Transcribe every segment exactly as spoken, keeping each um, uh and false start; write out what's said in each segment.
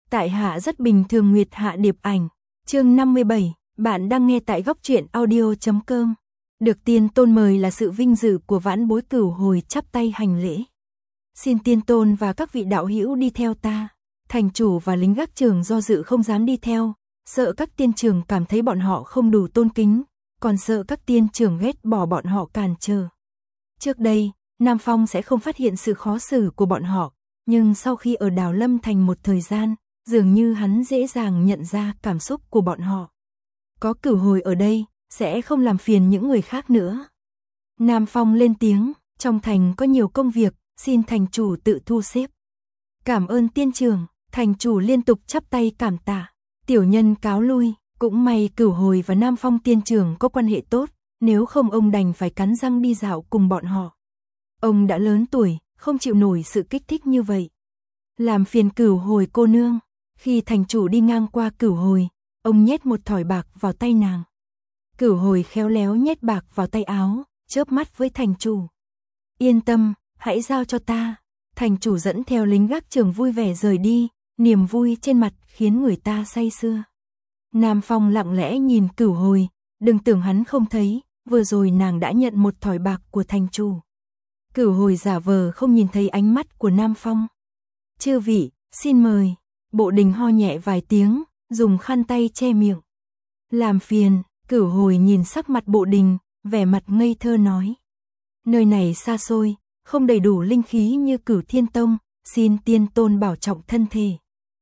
Tại hạ rất bình thường Nguyệt Hạ Điệp Ảnh. Chương năm mươi bảy, bạn đang nghe tại góc truyện audio chấm com. Được Tiên Tôn mời là sự vinh dự của vãn bối Cửu Hồi chắp tay hành lễ. Xin Tiên Tôn và các vị đạo hữu đi theo ta. Thành chủ và lính gác trường do dự không dám đi theo, sợ các tiên trưởng cảm thấy bọn họ không đủ tôn kính, còn sợ các tiên trưởng ghét bỏ bọn họ cản trở. Trước đây, Nam Phong sẽ không phát hiện sự khó xử của bọn họ, nhưng sau khi ở Đào Lâm Thành một thời gian, dường như hắn dễ dàng nhận ra cảm xúc của bọn họ. Có Cửu Hồi ở đây, sẽ không làm phiền những người khác nữa. Nam Phong lên tiếng, trong thành có nhiều công việc, xin thành chủ tự thu xếp. Cảm ơn tiên trưởng, thành chủ liên tục chắp tay cảm tạ. Tiểu nhân cáo lui, cũng may Cửu Hồi và Nam Phong tiên trưởng có quan hệ tốt, nếu không ông đành phải cắn răng đi dạo cùng bọn họ. Ông đã lớn tuổi, không chịu nổi sự kích thích như vậy. Làm phiền Cửu Hồi cô nương. Khi thành chủ đi ngang qua Cửu Hồi, ông nhét một thỏi bạc vào tay nàng. Cửu Hồi khéo léo nhét bạc vào tay áo, chớp mắt với thành chủ. Yên tâm, hãy giao cho ta. Thành chủ dẫn theo lính gác trường vui vẻ rời đi, niềm vui trên mặt khiến người ta say sưa. Nam Phong lặng lẽ nhìn Cửu Hồi, đừng tưởng hắn không thấy, vừa rồi nàng đã nhận một thỏi bạc của thành chủ. Cửu Hồi giả vờ không nhìn thấy ánh mắt của Nam Phong. Chư vị, xin mời. Bộ Đình ho nhẹ vài tiếng, dùng khăn tay che miệng. Làm phiền, Cửu Hồi nhìn sắc mặt Bộ Đình, vẻ mặt ngây thơ nói. Nơi này xa xôi, không đầy đủ linh khí như Cửu Thiên Tông, xin Tiên Tôn bảo trọng thân thể.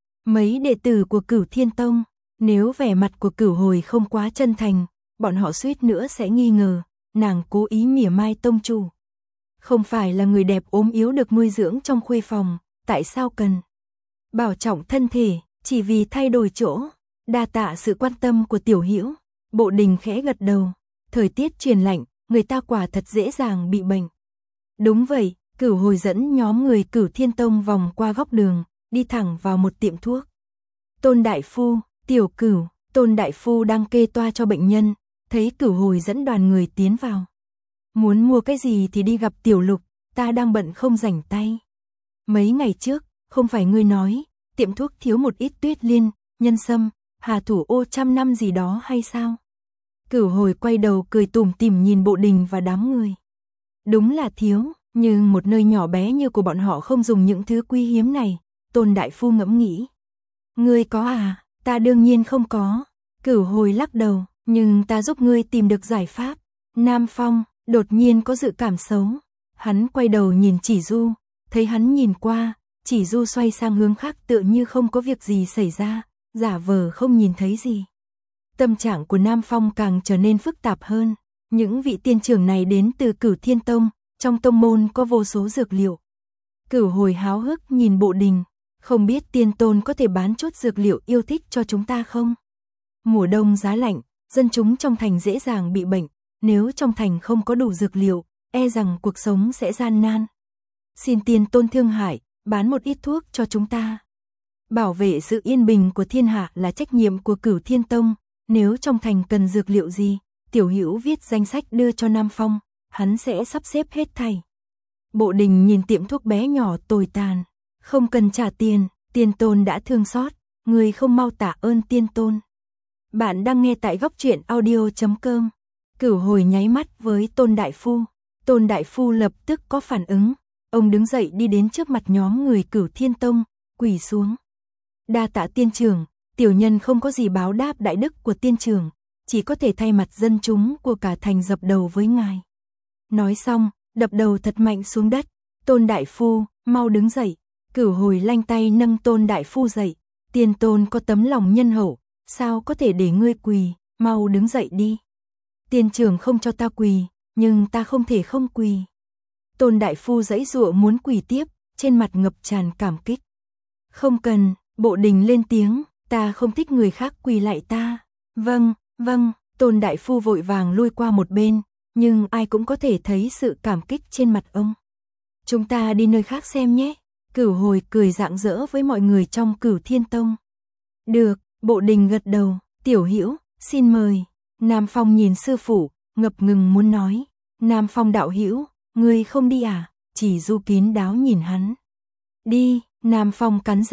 Mấy đệ tử của Cửu Thiên Tông, nếu vẻ mặt của Cửu Hồi không quá chân thành, bọn họ suýt nữa sẽ nghi ngờ, nàng cố ý mỉa mai tông chủ. Không phải là người đẹp ốm yếu được nuôi dưỡng trong khuê phòng, tại sao cần bảo trọng thân thể, chỉ vì thay đổi chỗ. Đa tạ sự quan tâm của tiểu hữu. Bộ Đình khẽ gật đầu. Thời tiết chuyển lạnh, người ta quả thật dễ dàng bị bệnh. Đúng vậy, Cửu Hồi dẫn nhóm người Cửu Thiên Tông vòng qua góc đường, đi thẳng vào một tiệm thuốc. Tôn đại phu, Tiểu Cửu, Tôn đại phu đang kê toa cho bệnh nhân, thấy Cửu Hồi dẫn đoàn người tiến vào. Muốn mua cái gì thì đi gặp Tiểu Lục, ta đang bận không rảnh tay. Mấy ngày trước, không phải ngươi nói, tiệm thuốc thiếu một ít tuyết liên, nhân sâm, hà thủ ô trăm năm gì đó hay sao? Cửu Hồi quay đầu cười tủm tỉm nhìn Bộ Đình và đám người. Đúng là thiếu, nhưng một nơi nhỏ bé như của bọn họ không dùng những thứ quý hiếm này, Tôn đại phu ngẫm nghĩ. Ngươi có à? Ta đương nhiên không có. Cửu Hồi lắc đầu, nhưng ta giúp ngươi tìm được giải pháp. Nam Phong đột nhiên có dự cảm xấu. Hắn quay đầu nhìn Chỉ Du, thấy hắn nhìn qua, Chỉ Du xoay sang hướng khác tựa như không có việc gì xảy ra, giả vờ không nhìn thấy gì. Tâm trạng của Nam Phong càng trở nên phức tạp hơn. Những vị tiên trưởng này đến từ Cửu Thiên Tông, trong tông môn có vô số dược liệu. Cửu Hồi háo hức nhìn Bộ Đình, không biết Tiên Tôn có thể bán chút dược liệu yêu thích cho chúng ta không? Mùa đông giá lạnh, dân chúng trong thành dễ dàng bị bệnh, nếu trong thành không có đủ dược liệu, e rằng cuộc sống sẽ gian nan. Xin Tiên Tôn thương hại, bán một ít thuốc cho chúng ta. Bảo vệ sự yên bình của thiên hạ là trách nhiệm của Cửu Thiên Tông, nếu trong thành cần dược liệu gì, Tiểu Hữu viết danh sách đưa cho Nam Phong, hắn sẽ sắp xếp hết thảy. Bộ Đình nhìn tiệm thuốc bé nhỏ tồi tàn, không cần trả tiền, Tiên Tôn đã thương xót, người không mau tạ ơn Tiên Tôn. Bạn đang nghe tại góc truyện audio chấm com. Cửu Hồi nháy mắt với Tôn đại phu, Tôn đại phu lập tức có phản ứng, ông đứng dậy đi đến trước mặt nhóm người Cửu Thiên Tông, quỳ xuống. Đa tạ tiên trưởng, tiểu nhân không có gì báo đáp đại đức của tiên trưởng, chỉ có thể thay mặt dân chúng của cả thành dập đầu với ngài. Nói xong, đập đầu thật mạnh xuống đất. Tôn đại phu, mau đứng dậy. Cửu Hồi lanh tay nâng Tôn đại phu dậy. Tiên Tôn có tấm lòng nhân hậu, sao có thể để ngươi quỳ, mau đứng dậy đi. Tiên trưởng không cho ta quỳ, nhưng ta không thể không quỳ. Tôn đại phu giãy giụa muốn quỳ tiếp, trên mặt ngập tràn cảm kích. Không cần, Bộ Đình lên tiếng, ta không thích người khác quỳ lại ta. Vâng, vâng, Tôn đại phu vội vàng lui qua một bên, nhưng ai cũng có thể thấy sự cảm kích trên mặt ông. Chúng ta đi nơi khác xem nhé. Cửu Hồi cười rạng rỡ với mọi người trong Cửu Thiên Tông. Được, Bộ Đình gật đầu, Tiểu Hữu, xin mời. Nam Phong nhìn sư phụ, ngập ngừng muốn nói. Nam Phong đạo hữu, ngươi không đi à? Chỉ Du kín đáo nhìn hắn. Đi, Nam Phong cắn răng,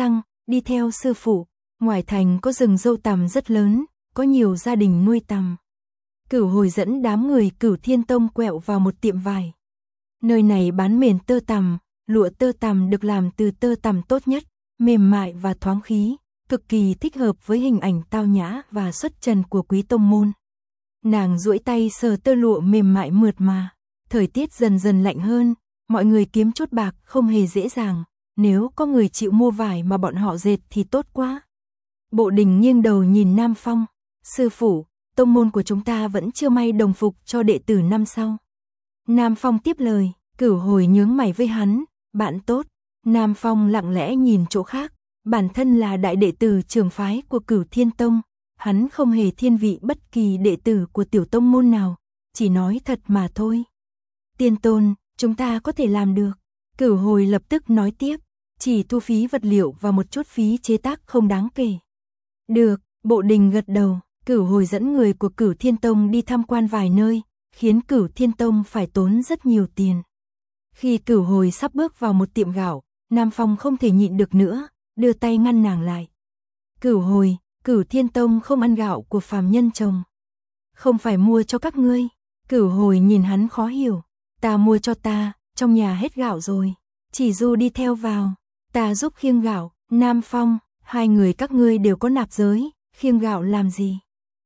đi theo sư phụ. Ngoài thành có rừng dâu tằm rất lớn, có nhiều gia đình nuôi tằm. Cửu Hồi dẫn đám người Cửu Thiên Tông quẹo vào một tiệm vải. Nơi này bán mền tơ tằm, lụa tơ tằm được làm từ tơ tằm tốt nhất, mềm mại và thoáng khí, cực kỳ thích hợp với hình ảnh tao nhã và xuất trần của quý tông môn. Nàng duỗi tay sờ tơ lụa mềm mại mượt mà. Thời tiết dần dần lạnh hơn, mọi người kiếm chút bạc không hề dễ dàng, nếu có người chịu mua vải mà bọn họ dệt thì tốt quá. Bộ Đình nghiêng đầu nhìn Nam Phong, sư phụ, tông môn của chúng ta vẫn chưa may đồng phục cho đệ tử năm sau. Nam Phong tiếp lời, Cửu Hồi nhướng mày với hắn, bạn tốt. Nam Phong lặng lẽ nhìn chỗ khác, bản thân là đại đệ tử trưởng phái của Cửu Thiên Tông, hắn không hề thiên vị bất kỳ đệ tử của tiểu tông môn nào, chỉ nói thật mà thôi. Tiên tôn, chúng ta có thể làm được. Cửu Hồi lập tức nói tiếp, chỉ thu phí vật liệu và một chút phí chế tác không đáng kể. Được, Bộ Đình gật đầu. Cửu Hồi dẫn người của Cửu Thiên Tông đi tham quan vài nơi, khiến Cửu Thiên Tông phải tốn rất nhiều tiền. Khi Cửu Hồi sắp bước vào một tiệm gạo, Nam Phong không thể nhịn được nữa, đưa tay ngăn nàng lại. Cửu Hồi, Cửu Thiên Tông không ăn gạo của phàm nhân trồng. Không phải mua cho các ngươi. Cửu Hồi nhìn hắn khó hiểu. Ta mua cho ta, trong nhà hết gạo rồi. Chỉ Du đi theo vào, ta giúp khiêng gạo. Nam Phong, hai người các ngươi đều có nạp giới, khiêng gạo làm gì?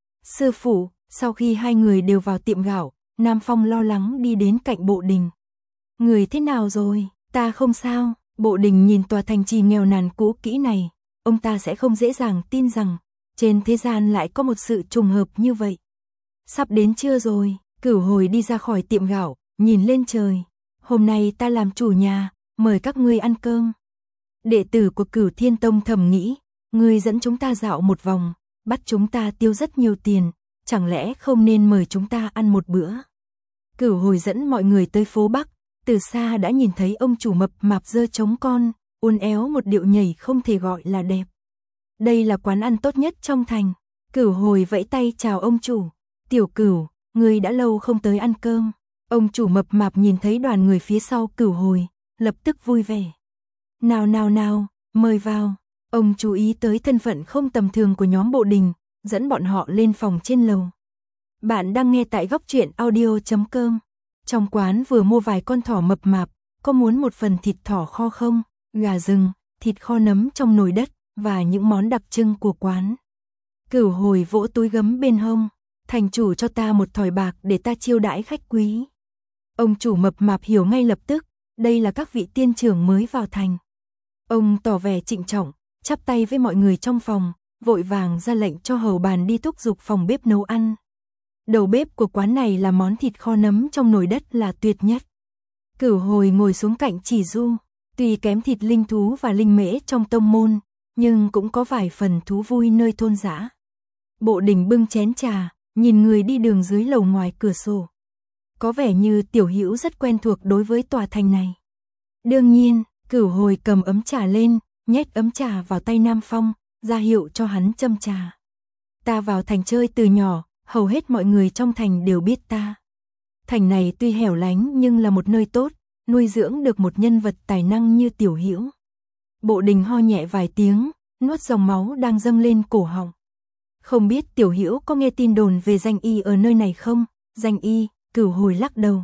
Sư phụ, sau khi hai người đều vào tiệm gạo, Nam Phong lo lắng đi đến cạnh Bộ Đình. Người thế nào rồi? Ta không sao. Bộ Đình nhìn tòa thành trì nghèo nàn cũ kỹ này, ông ta sẽ không dễ dàng tin rằng trên thế gian lại có một sự trùng hợp như vậy. Sắp đến trưa rồi, Cửu Hồi đi ra khỏi tiệm gạo, nhìn lên trời. Hôm nay ta làm chủ nhà, mời các ngươi ăn cơm. Đệ tử của Cửu Thiên Tông thầm nghĩ, ngươi dẫn chúng ta dạo một vòng, bắt chúng ta tiêu rất nhiều tiền, chẳng lẽ không nên mời chúng ta ăn một bữa. Cửu Hồi dẫn mọi người tới phố Bắc, từ xa đã nhìn thấy ông chủ mập mạp dơ trống con, uốn éo một điệu nhảy không thể gọi là đẹp. Đây là quán ăn tốt nhất trong thành. Cửu Hồi vẫy tay chào ông chủ. Tiểu Cửu, ngươi đã lâu không tới ăn cơm. Ông chủ mập mạp nhìn thấy đoàn người phía sau Cửu Hồi, lập tức vui vẻ. Nào nào nào, mời vào. Ông chú ý tới thân phận không tầm thường của nhóm Bộ Đình, dẫn bọn họ lên phòng trên lầu. Bạn đang nghe tại góc truyện audio chấm com. Trong quán vừa mua vài con thỏ mập mạp, có muốn một phần thịt thỏ kho không? Gà rừng, thịt kho nấm trong nồi đất và những món đặc trưng của quán. Cửu Hồi vỗ túi gấm bên hông, thành chủ cho ta một thỏi bạc để ta chiêu đãi khách quý. Ông chủ mập mạp hiểu ngay lập tức, đây là các vị tiên trưởng mới vào thành. Ông tỏ vẻ trịnh trọng, chắp tay với mọi người trong phòng, vội vàng ra lệnh cho hầu bàn đi thúc giục phòng bếp nấu ăn. Đầu bếp của quán này là món thịt kho nấm trong nồi đất là tuyệt nhất. Cửu Hồi ngồi xuống cạnh Chỉ Du, tuy kém thịt linh thú và linh mễ trong tông môn, nhưng cũng có vài phần thú vui nơi thôn dã. Bộ Đình bưng chén trà, nhìn người đi đường dưới lầu ngoài cửa sổ. Có vẻ như Tiểu Hữu rất quen thuộc đối với tòa thành này. Đương nhiên, Cửu Hồi cầm ấm trà lên, nhét ấm trà vào tay Nam Phong, ra hiệu cho hắn châm trà. Ta vào thành chơi từ nhỏ, hầu hết mọi người trong thành đều biết ta. Thành này tuy hẻo lánh nhưng là một nơi tốt, nuôi dưỡng được một nhân vật tài năng như Tiểu Hữu. Bộ Đình ho nhẹ vài tiếng, nuốt dòng máu đang dâng lên cổ họng. Không biết Tiểu Hữu có nghe tin đồn về danh y ở nơi này không? Danh y, Cửu Hồi lắc đầu.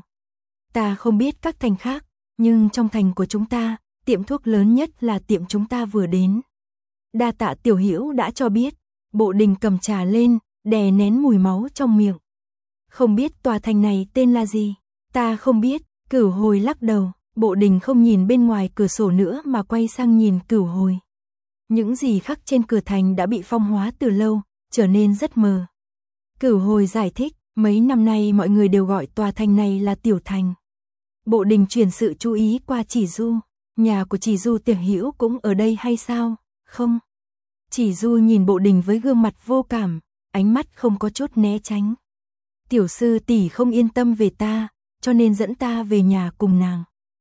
Ta không biết các thành khác, nhưng trong thành của chúng ta, tiệm thuốc lớn nhất là tiệm chúng ta vừa đến. Đa tạ Tiểu Hữu đã cho biết. Bộ Đình cầm trà lên, đè nén mùi máu trong miệng. Không biết tòa thành này tên là gì? Ta không biết. Cửu Hồi lắc đầu. Bộ Đình không nhìn bên ngoài cửa sổ nữa mà quay sang nhìn Cửu Hồi. Những gì khắc trên cửa thành đã bị phong hóa từ lâu, trở nên rất mờ. Cửu Hồi giải thích, mấy năm nay mọi người đều gọi tòa thành này là Tiểu Thành. Bộ Đình chuyển sự chú ý qua Chỉ Du. Nhà của Chỉ Du Tiểu Hữu cũng ở đây hay sao? Không. Chỉ Du nhìn Bộ Đình với gương mặt vô cảm, ánh mắt không có chút né tránh. Tiểu sư tỷ không yên tâm về ta, cho nên dẫn ta về nhà cùng nàng.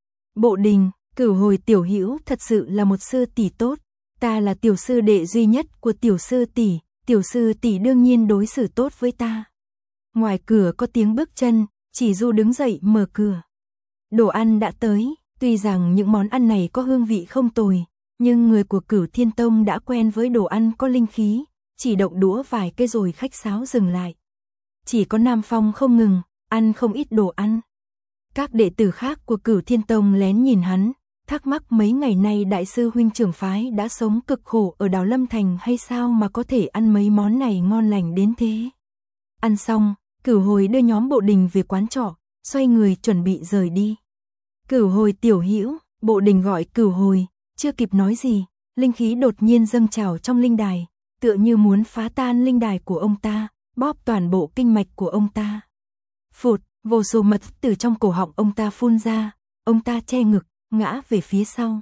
Bộ Đình, Cửu Hồi Tiểu Hữu thật sự là một sư tỷ tốt, ta là tiểu sư đệ duy nhất của tiểu sư tỷ, tiểu sư tỷ đương nhiên đối xử tốt với ta. Ngoài cửa có tiếng bước chân, Chỉ Du đứng dậy mở cửa. Đồ ăn đã tới, tuy rằng những món ăn này có hương vị không tồi, nhưng người của Cửu Thiên Tông đã quen với đồ ăn có linh khí, chỉ động đũa vài cái rồi khách sáo dừng lại. Chỉ có Nam Phong không ngừng, ăn không ít đồ ăn. Các đệ tử khác của Cửu Thiên Tông lén nhìn hắn, thắc mắc mấy ngày nay đại sư huynh trưởng phái đã sống cực khổ ở Đào Lâm Thành hay sao mà có thể ăn mấy món này ngon lành đến thế. Ăn xong, Cửu Hồi đưa nhóm Bộ Đình về quán trọ, xoay người chuẩn bị rời đi. Cửu Hồi tiểu hữu, Bộ Đình gọi Cửu Hồi, chưa kịp nói gì, linh khí đột nhiên dâng trào trong linh đài, tựa như muốn phá tan linh đài của ông ta, bóp toàn bộ kinh mạch của ông ta. Phụt, vô số mật từ trong cổ họng ông ta phun ra, ông ta che ngực, ngã về phía sau.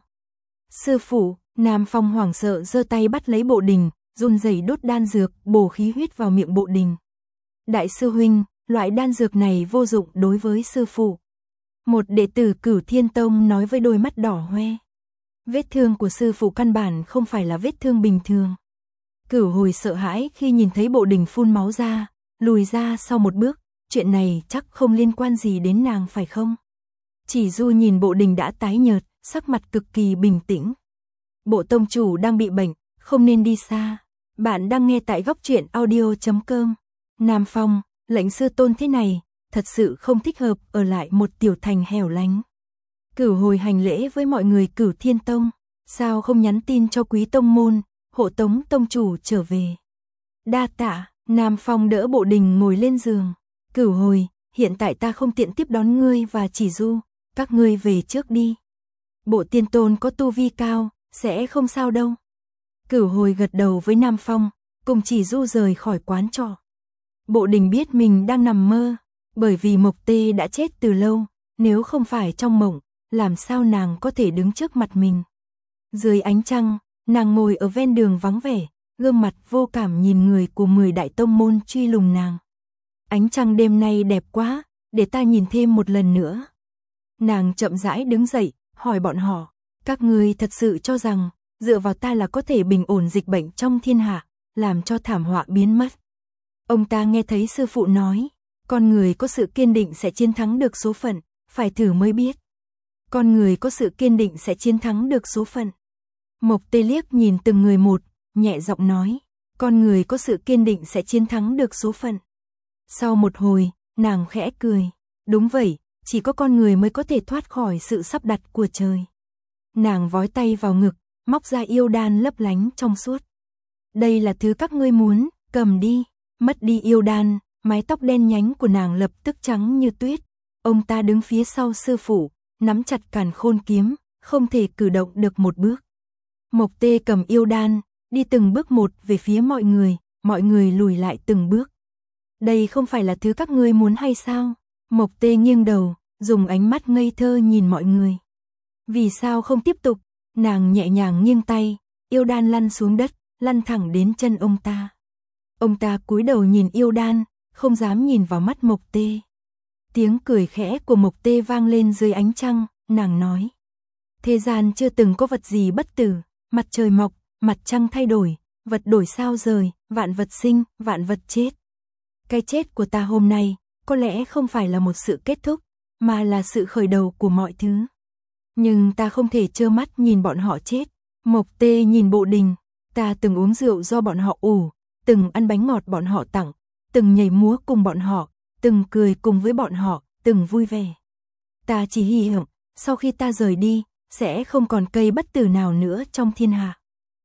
Sư phụ, Nam Phong hoảng sợ giơ tay bắt lấy Bộ Đình, run rẩy đốt đan dược, bổ khí huyết vào miệng Bộ Đình. Đại sư huynh, loại đan dược này vô dụng đối với sư phụ. Một đệ tử Cửu Thiên Tông nói với đôi mắt đỏ hoe. Vết thương của sư phụ căn bản không phải là vết thương bình thường. Cửu Hồi sợ hãi khi nhìn thấy Bộ Đình phun máu ra, lùi ra sau một bước, chuyện này chắc không liên quan gì đến nàng phải không? Chỉ Du nhìn Bộ Đình đã tái nhợt, sắc mặt cực kỳ bình tĩnh. Bộ tông chủ đang bị bệnh, không nên đi xa. Bạn đang nghe tại góc truyện audio chấm com. Nam Phong, lệnh sư tôn thế này, thật sự không thích hợp ở lại một tiểu thành hẻo lánh. Cửu Hồi hành lễ với mọi người Cửu Thiên Tông, sao không nhắn tin cho Quý tông môn, hộ tống tông chủ trở về. Đa tạ, Nam Phong đỡ Bộ Đình ngồi lên giường. Cửu Hồi, hiện tại ta không tiện tiếp đón ngươi và Chỉ Du, các ngươi về trước đi. Bộ tiên tôn có tu vi cao, sẽ không sao đâu. Cửu Hồi gật đầu với Nam Phong, cùng Chỉ Du rời khỏi quán trọ. Bộ Đình biết mình đang nằm mơ, bởi vì Mộc Tê đã chết từ lâu, nếu không phải trong mộng, làm sao nàng có thể đứng trước mặt mình. Dưới ánh trăng, nàng ngồi ở ven đường vắng vẻ, gương mặt vô cảm nhìn người của mười đại tông môn truy lùng nàng. Ánh trăng đêm nay đẹp quá, để ta nhìn thêm một lần nữa. Nàng chậm rãi đứng dậy, hỏi bọn họ, các ngươi thật sự cho rằng, dựa vào ta là có thể bình ổn dịch bệnh trong thiên hạ, làm cho thảm họa biến mất. Ông ta nghe thấy sư phụ nói, con người có sự kiên định sẽ chiến thắng được số phận, phải thử mới biết. Con người có sự kiên định sẽ chiến thắng được số phận. Mộc Tê liếc nhìn từng người một, nhẹ giọng nói, con người có sự kiên định sẽ chiến thắng được số phận. Sau một hồi, nàng khẽ cười, đúng vậy, chỉ có con người mới có thể thoát khỏi sự sắp đặt của trời. Nàng vói tay vào ngực, móc ra yêu đan lấp lánh trong suốt. Đây là thứ các ngươi muốn, cầm đi. Mất đi yêu đan, mái tóc đen nhánh của nàng lập tức trắng như tuyết. Ông ta đứng phía sau sư phụ, nắm chặt càn khôn kiếm, không thể cử động được một bước. Mộc Tê cầm yêu đan, đi từng bước một về phía mọi người, mọi người lùi lại từng bước. Đây không phải là thứ các ngươi muốn hay sao? Mộc Tê nghiêng đầu, dùng ánh mắt ngây thơ nhìn mọi người. Vì sao không tiếp tục? Nàng nhẹ nhàng nghiêng tay, yêu đan lăn xuống đất, lăn thẳng đến chân ông ta. Ông ta cúi đầu nhìn yêu đan, không dám nhìn vào mắt Mộc Tê. Tiếng cười khẽ của Mộc Tê vang lên dưới ánh trăng, nàng nói. Thế gian chưa từng có vật gì bất tử, mặt trời mọc, mặt trăng thay đổi, vật đổi sao rời, vạn vật sinh, vạn vật chết. Cái chết của ta hôm nay, có lẽ không phải là một sự kết thúc, mà là sự khởi đầu của mọi thứ. Nhưng ta không thể trơ mắt nhìn bọn họ chết. Mộc Tê nhìn Bộ Đình, ta từng uống rượu do bọn họ ủ, từng ăn bánh ngọt bọn họ tặng, từng nhảy múa cùng bọn họ, từng cười cùng với bọn họ, từng vui vẻ. Ta chỉ hy vọng, sau khi ta rời đi, sẽ không còn cây bất tử nào nữa trong thiên hạ.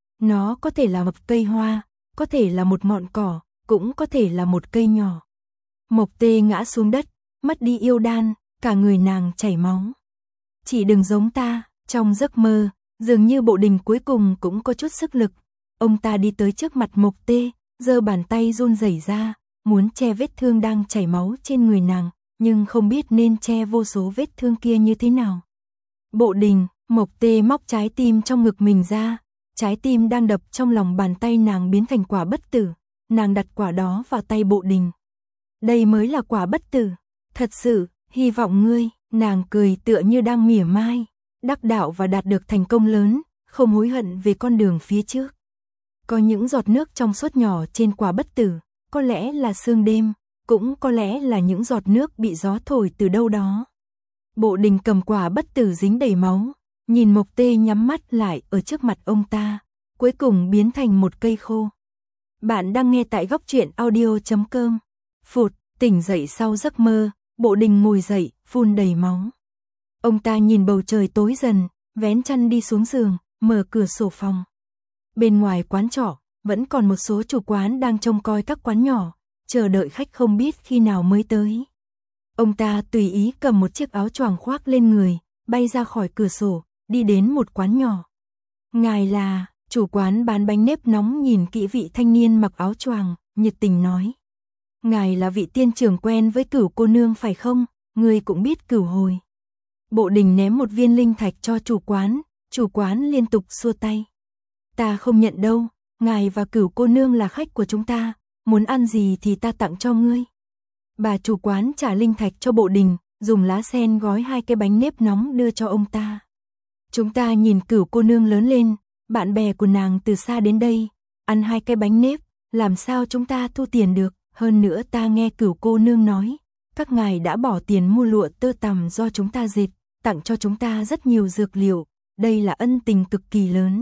Nó có thể là một cây hoa, có thể là một ngọn cỏ, cũng có thể là một cây nhỏ. Mộc Tê ngã xuống đất, mất đi yêu đan, cả người nàng chảy máu. Chỉ đừng giống ta, trong giấc mơ, dường như Bộ Đình cuối cùng cũng có chút sức lực. Ông ta đi tới trước mặt Mộc Tê, giơ bàn tay run rẩy ra, muốn che vết thương đang chảy máu trên người nàng, nhưng không biết nên che vô số vết thương kia như thế nào. Bộ Đình, Mộc Tê móc trái tim trong ngực mình ra, trái tim đang đập trong lòng bàn tay nàng biến thành quả bất tử, nàng đặt quả đó vào tay Bộ Đình. Đây mới là quả bất tử, thật sự, hy vọng ngươi, nàng cười tựa như đang mỉa mai, đắc đạo và đạt được thành công lớn, không hối hận về con đường phía trước. Có những giọt nước trong suốt nhỏ trên quả bất tử, có lẽ là sương đêm, cũng có lẽ là những giọt nước bị gió thổi từ đâu đó. Bộ Đình cầm quả bất tử dính đầy máu, nhìn Mộc Tê nhắm mắt lại ở trước mặt ông ta, cuối cùng biến thành một cây khô. Bạn đang nghe tại góc truyện audio chấm com. Phụt, tỉnh dậy sau giấc mơ, Bộ Đình ngồi dậy, phun đầy máu. Ông ta nhìn bầu trời tối dần, vén chăn đi xuống giường, mở cửa sổ phòng. Bên ngoài quán trọ, vẫn còn một số chủ quán đang trông coi các quán nhỏ, chờ đợi khách không biết khi nào mới tới. Ông ta tùy ý cầm một chiếc áo choàng khoác lên người, bay ra khỏi cửa sổ, đi đến một quán nhỏ. Ngài là, chủ quán bán bánh nếp nóng nhìn kỹ vị thanh niên mặc áo choàng, nhiệt tình nói. Ngài là vị tiên trưởng quen với Cửu cô nương phải không, người cũng biết Cửu Hồi. Bộ Đình ném một viên linh thạch cho chủ quán, chủ quán liên tục xua tay. Ta không nhận đâu, ngài và Cửu cô nương là khách của chúng ta, muốn ăn gì thì ta tặng cho ngươi. Bà chủ quán trả linh thạch cho Bộ Đình, dùng lá sen gói hai cái bánh nếp nóng đưa cho ông ta. Chúng ta nhìn Cửu cô nương lớn lên, bạn bè của nàng từ xa đến đây, ăn hai cái bánh nếp, làm sao chúng ta thu tiền được, hơn nữa ta nghe Cửu cô nương nói, các ngài đã bỏ tiền mua lụa tơ tằm do chúng ta dệt, tặng cho chúng ta rất nhiều dược liệu, đây là ân tình cực kỳ lớn.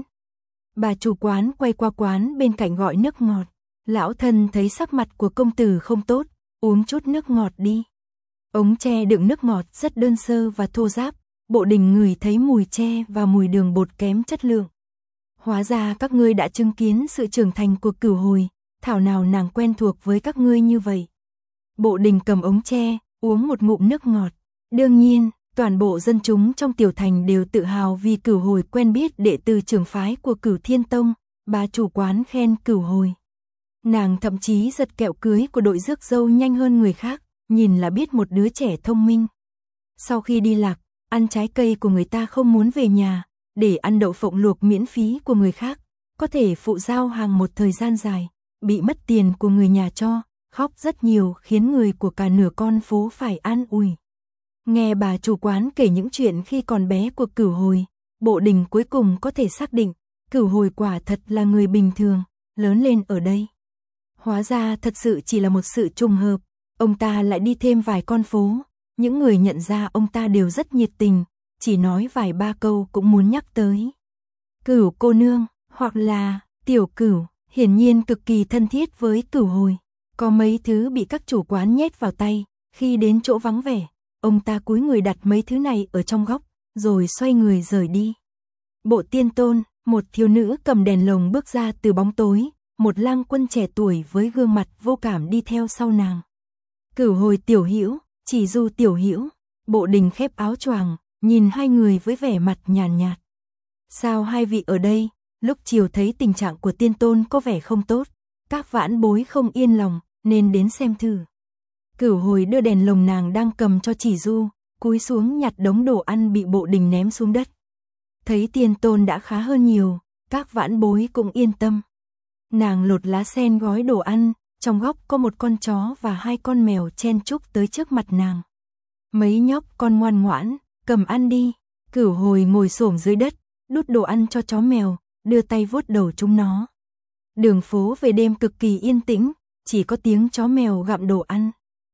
Bà chủ quán quay qua quán bên cạnh gọi nước ngọt, lão thân thấy sắc mặt của công tử không tốt, uống chút nước ngọt đi. Ống tre đựng nước ngọt rất đơn sơ và thô ráp, Bộ Đình ngửi thấy mùi tre và mùi đường bột kém chất lượng. Hóa ra các ngươi đã chứng kiến sự trưởng thành của Cửu Hồi, thảo nào nàng quen thuộc với các ngươi như vậy. Bộ Đình cầm ống tre, uống một ngụm nước ngọt. Đương nhiên, toàn bộ dân chúng trong tiểu thành đều tự hào vì Cửu Hồi quen biết đệ tử trưởng phái của Cửu Thiên Tông, bà chủ quán khen Cửu Hồi. Nàng thậm chí giật kẹo cưới của đội rước dâu nhanh hơn người khác, nhìn là biết một đứa trẻ thông minh. Sau khi đi lạc, ăn trái cây của người ta không muốn về nhà, để ăn đậu phộng luộc miễn phí của người khác, có thể phụ giao hàng một thời gian dài, bị mất tiền của người nhà cho, khóc rất nhiều khiến người của cả nửa con phố phải an ủi. Nghe bà chủ quán kể những chuyện khi còn bé của Cửu Hồi, Bộ Đình cuối cùng có thể xác định, Cửu Hồi quả thật là người bình thường, lớn lên ở đây. Hóa ra thật sự chỉ là một sự trùng hợp, ông ta lại đi thêm vài con phố, những người nhận ra ông ta đều rất nhiệt tình, chỉ nói vài ba câu cũng muốn nhắc tới. Cửu cô nương, hoặc là tiểu Cửu, hiển nhiên cực kỳ thân thiết với Cửu Hồi. Có mấy thứ bị các chủ quán nhét vào tay, khi đến chỗ vắng vẻ, ông ta cúi người đặt mấy thứ này ở trong góc, rồi xoay người rời đi. Bộ Tiên Tôn, một thiếu nữ cầm đèn lồng bước ra từ bóng tối, một lang quân trẻ tuổi với gương mặt vô cảm đi theo sau nàng. Cửu Hồi tiểu hữu, Chỉ Du tiểu hữu. Bộ Đình khép áo choàng, nhìn hai người với vẻ mặt nhàn nhạt, nhạt. Sao hai vị ở đây? Lúc chiều thấy tình trạng của Tiên Tôn có vẻ không tốt, các vãn bối không yên lòng, nên đến xem thử. Cửu Hồi đưa đèn lồng nàng đang cầm cho Chỉ Du, cúi xuống nhặt đống đồ ăn bị Bộ Đình ném xuống đất. Thấy Tiên Tôn đã khá hơn nhiều, các vãn bối cũng yên tâm. Nàng lột lá sen gói đồ ăn, trong góc có một con chó và hai con mèo chen chúc tới trước mặt nàng. Mấy nhóc con ngoan ngoãn, cầm ăn đi. Cửu Hồi ngồi xổm dưới đất, đút đồ ăn cho chó mèo, đưa tay vuốt đầu chúng nó. Đường phố về đêm cực kỳ yên tĩnh, chỉ có tiếng chó mèo gặm đồ ăn.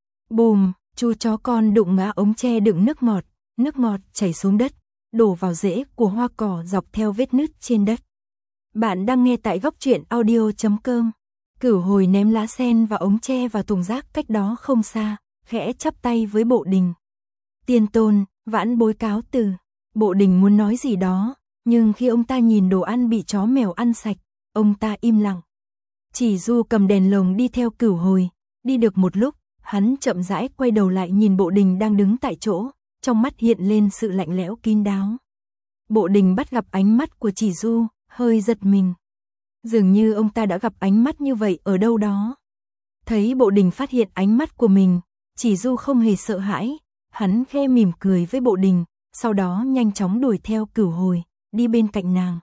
Bùm, chú chó con đụng ngã ống tre đựng nước ngọt, nước ngọt chảy xuống đất, đổ vào rễ của hoa cỏ dọc theo vết nứt trên đất. Bạn đang nghe tại góc truyện audio chấm com. Cửu Hồi ném lá sen và ống tre vào thùng rác cách đó không xa, khẽ chắp tay với Bộ Đình. Tiên Tôn, vãn bối cáo từ. Bộ Đình muốn nói gì đó, nhưng khi ông ta nhìn đồ ăn bị chó mèo ăn sạch, ông ta im lặng. Chỉ Du cầm đèn lồng đi theo Cửu Hồi, đi được một lúc, hắn chậm rãi quay đầu lại nhìn Bộ Đình đang đứng tại chỗ, trong mắt hiện lên sự lạnh lẽo kín đáo. Bộ Đình bắt gặp ánh mắt của Chỉ Du, hơi giật mình. Dường như ông ta đã gặp ánh mắt như vậy ở đâu đó. Thấy Bộ Đình phát hiện ánh mắt của mình, Chỉ Du không hề sợ hãi, hắn khẽ mỉm cười với Bộ Đình, sau đó nhanh chóng đuổi theo Cửu Hồi, đi bên cạnh nàng.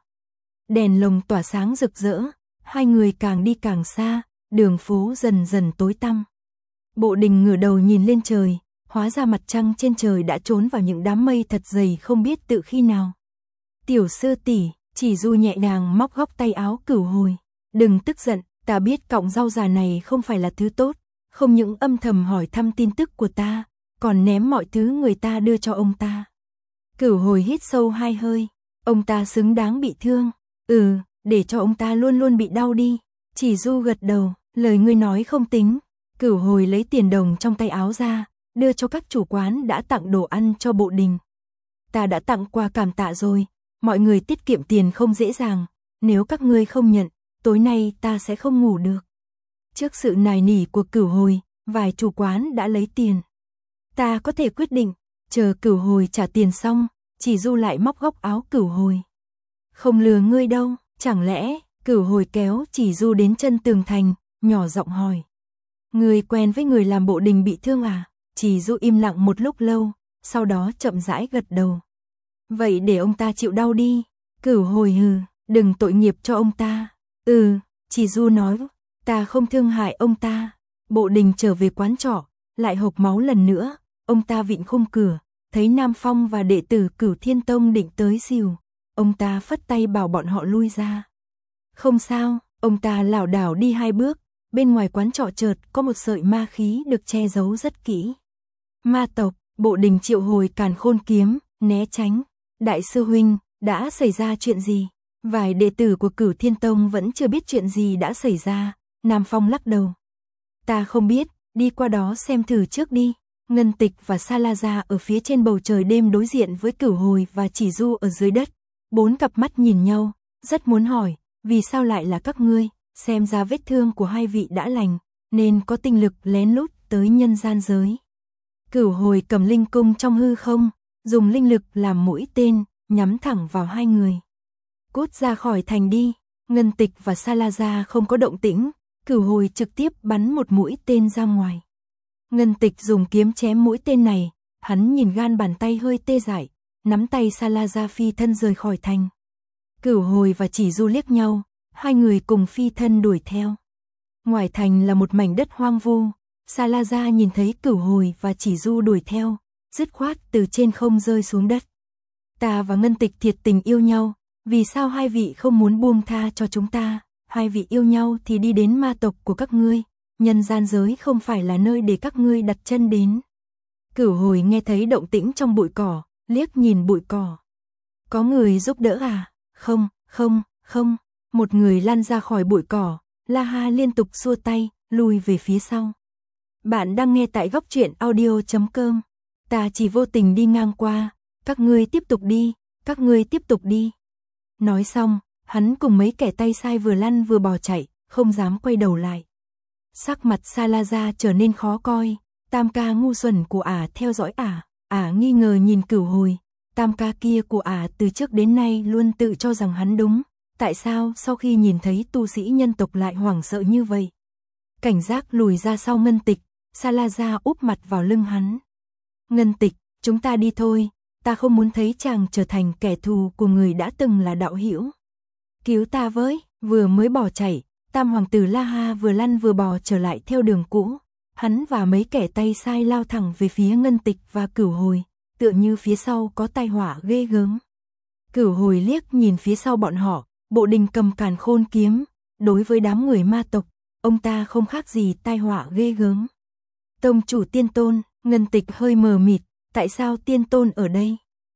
Đèn lồng tỏa sáng rực rỡ, hai người càng đi càng xa, đường phố dần dần tối tăm. Bộ Đình ngửa đầu nhìn lên trời, hóa ra mặt trăng trên trời đã trốn vào những đám mây thật dày không biết tự khi nào. Tiểu sư tỷ, Chỉ Du nhẹ nhàng móc góc tay áo Cửu Hồi. Đừng tức giận, ta biết cọng rau già này không phải là thứ tốt, không những âm thầm hỏi thăm tin tức của ta, còn ném mọi thứ người ta đưa cho ông ta. Cửu Hồi hít sâu hai hơi, Ông ta xứng đáng bị thương. Ừ, để cho ông ta luôn luôn bị đau đi. Chỉ Du gật đầu, lời ngươi nói không tính. Cửu Hồi lấy tiền đồng trong tay áo ra, đưa cho các chủ quán đã tặng đồ ăn cho bộ đình. Ta đã tặng quà cảm tạ rồi, mọi người tiết kiệm tiền không dễ dàng, nếu các ngươi không nhận, tối nay ta sẽ không ngủ được. Trước sự nài nỉ của Cửu Hồi, vài chủ quán đã lấy tiền. Ta có thể quyết định, chờ Cửu Hồi trả tiền xong, Chỉ Du lại móc góc áo Cửu Hồi. Không lừa ngươi đâu, chẳng lẽ? Cửu Hồi kéo Chỉ Du đến chân tường thành, nhỏ giọng hỏi. Ngươi quen với người làm bộ đình bị thương à? Chỉ Du im lặng một lúc lâu, sau đó chậm rãi gật đầu. Vậy để ông ta chịu đau đi. Cửu Hồi hừ, đừng tội nghiệp cho ông ta. Ừ, Chỉ Du nói, ta không thương hại ông ta. Bộ đình trở về quán trọ, lại hộc máu lần nữa, ông ta vịn khung cửa, thấy Nam Phong và đệ tử Cửu Thiên Tông định tới xìu. Ông ta phất tay bảo bọn họ lui ra. Không sao, ông ta lảo đảo đi hai bước, bên ngoài quán trọ chợt có một sợi ma khí được che giấu rất kỹ. Ma tộc, bộ đình triệu hồi Càn Khôn kiếm, né tránh. Đại sư huynh, đã xảy ra chuyện gì? Vài đệ tử của Cửu Thiên Tông vẫn chưa biết chuyện gì đã xảy ra. Nam Phong lắc đầu. Ta không biết, đi qua đó xem thử trước đi. Ngân Tịch và Sa La Gia ở phía trên bầu trời đêm đối diện với Cửu Hồi và Chỉ Du ở dưới đất. Bốn cặp mắt nhìn nhau, rất muốn hỏi, vì sao lại là các ngươi? Xem ra vết thương của hai vị đã lành, nên có tinh lực lén lút tới nhân gian giới. Cửu Hồi cầm linh cung trong hư không, dùng linh lực làm mũi tên, nhắm thẳng vào hai người. Cút ra khỏi thành đi. Ngân Tịch và Sa La Gia không có động tĩnh, Cửu Hồi trực tiếp bắn một mũi tên ra ngoài. Ngân Tịch dùng kiếm chém mũi tên này, hắn nhìn gan bàn tay hơi tê dại, nắm tay Sa La Gia phi thân rời khỏi thành. Cửu Hồi và Chỉ Du liếc nhau, hai người cùng phi thân đuổi theo. Ngoài thành là một mảnh đất hoang vu, Sa La Gia nhìn thấy Cửu Hồi và Chỉ Du đuổi theo, dứt khoát từ trên không rơi xuống đất. Ta và Ngân Tịch thiệt tình yêu nhau, vì sao hai vị không muốn buông tha cho chúng ta? Hai vị yêu nhau thì đi đến ma tộc của các ngươi, nhân gian giới không phải là nơi để các ngươi đặt chân đến. Cửu Hồi nghe thấy động tĩnh trong bụi cỏ, liếc nhìn bụi cỏ. Có người giúp đỡ à? Không, không, không. Một người lăn ra khỏi bụi cỏ, La Ha liên tục xua tay, lùi về phía sau. Bạn đang nghe tại góc truyện audio chấm com. Ta chỉ vô tình đi ngang qua, các ngươi tiếp tục đi, các ngươi tiếp tục đi. Nói xong, hắn cùng mấy kẻ tay sai vừa lăn vừa bò chạy, không dám quay đầu lại. Sắc mặt Sa La Gia trở nên khó coi, tam ca ngu xuẩn của ả theo dõi ả, ả nghi ngờ nhìn Cửu Hồi, tam ca kia của ả từ trước đến nay luôn tự cho rằng hắn đúng, tại sao sau khi nhìn thấy tu sĩ nhân tộc lại hoảng sợ như vậy? Cảnh giác lùi ra sau Ngân Tịch, Sa La Gia úp mặt vào lưng hắn. Ngân Tịch, chúng ta đi thôi, ta không muốn thấy chàng trở thành kẻ thù của người đã từng là đạo hữu. Cứu ta với. Vừa mới bỏ chạy, tam hoàng tử La Ha vừa lăn vừa bò trở lại theo đường cũ. Hắn và mấy kẻ tay sai lao thẳng về phía Ngân Tịch và Cửu Hồi, tựa như phía sau có tai họa ghê gớm. Cửu Hồi liếc nhìn phía sau bọn họ, bộ đình cầm Càn Khôn kiếm, đối với đám người ma tộc, ông ta không khác gì tai họa ghê gớm. Tông chủ Tiên Tôn, Ngân Tịch hơi mờ mịt, tại sao Tiên Tôn ở đây?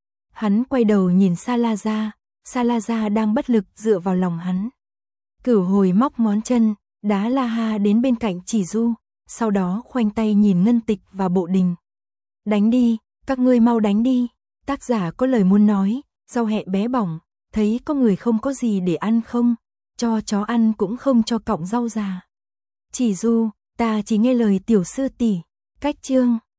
Hắn quay đầu nhìn Sa La Gia, Sa La Gia đang bất lực dựa vào lòng hắn. Cửu Hồi móc ngón chân, đá La Ha đến bên cạnh Chỉ Du, sau đó khoanh tay nhìn Ngân Tịch và bộ đình. Đánh đi, các ngươi mau đánh đi. Tác giả có lời muốn nói, rau hẹ bé bỏng, thấy có người không có gì để ăn không? Cho chó ăn cũng không cho cọng rau già. Chỉ Du, ta chỉ nghe lời tiểu sư tỷ. Cách chương